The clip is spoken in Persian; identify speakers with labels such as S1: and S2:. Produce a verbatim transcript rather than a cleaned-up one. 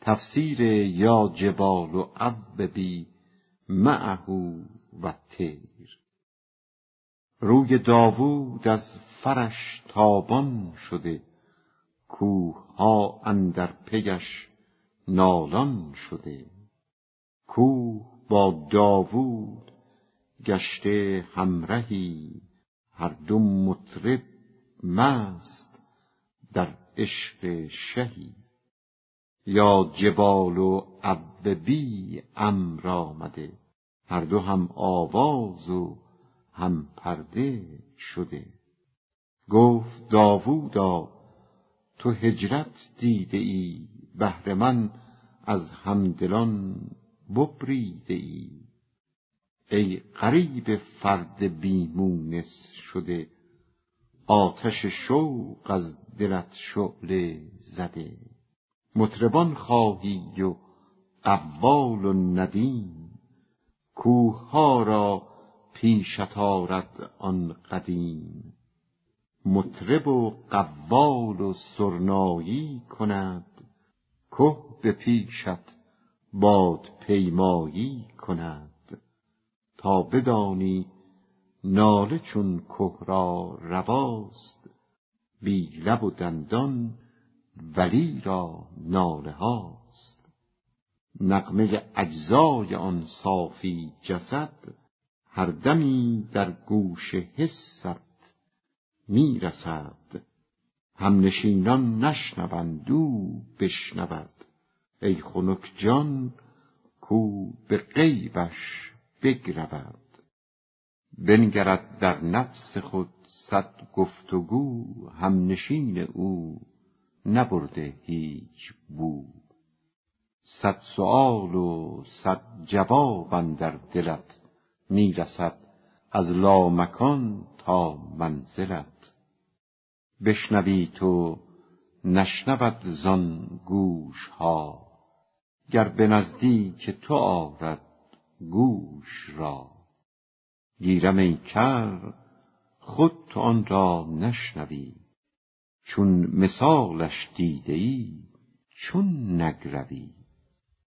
S1: تفسیر یا جبال و اوبی معه و طیر. روی داوود از فرش تابان شده، کوه ها اندر پیش نالان شده. کوه با داوود گشته همرهی، هر دو مطرب مست در عشق شهی. یا جبال و اوبی امر آمده، هر دو هم آواز و هم پرده شده. گفت داوودا تو هجرت دیده ای، بهر من از همدلان ببریده ای. ای غریب فرد بیمونس شده، آتش شوق از دلت شعله زده. مطربان خواهی و قوال و ندیم، کوه ها را پیشت آرد آن قدیم. مطرب و قوال و سرنایی کند، که به پیشت باد پیمایی کند. تا بدانی ناله چون که را رواست، بی لب و دندان ولی را ناله هاست. نغمه اجزای آن صافی جسد، هر دمی در گوش حست می رسد. همنشینان نشنوند او بشنود، ای خنک جان کو به غیبش بگرود. بنگرد در نفس خود صد گفت و گو، همنشین او نبرده هیچ بو. صد سؤال و صد جواب اندر دلت می رسد، از لامکان تا منزلت. بشنوی تو نشنود زان گوش ها، گر به نزدیک تو آرد گوش را. گیرم ای کر خود تو آن را نشنوی، چون مثالش دیده ای چون نگروی.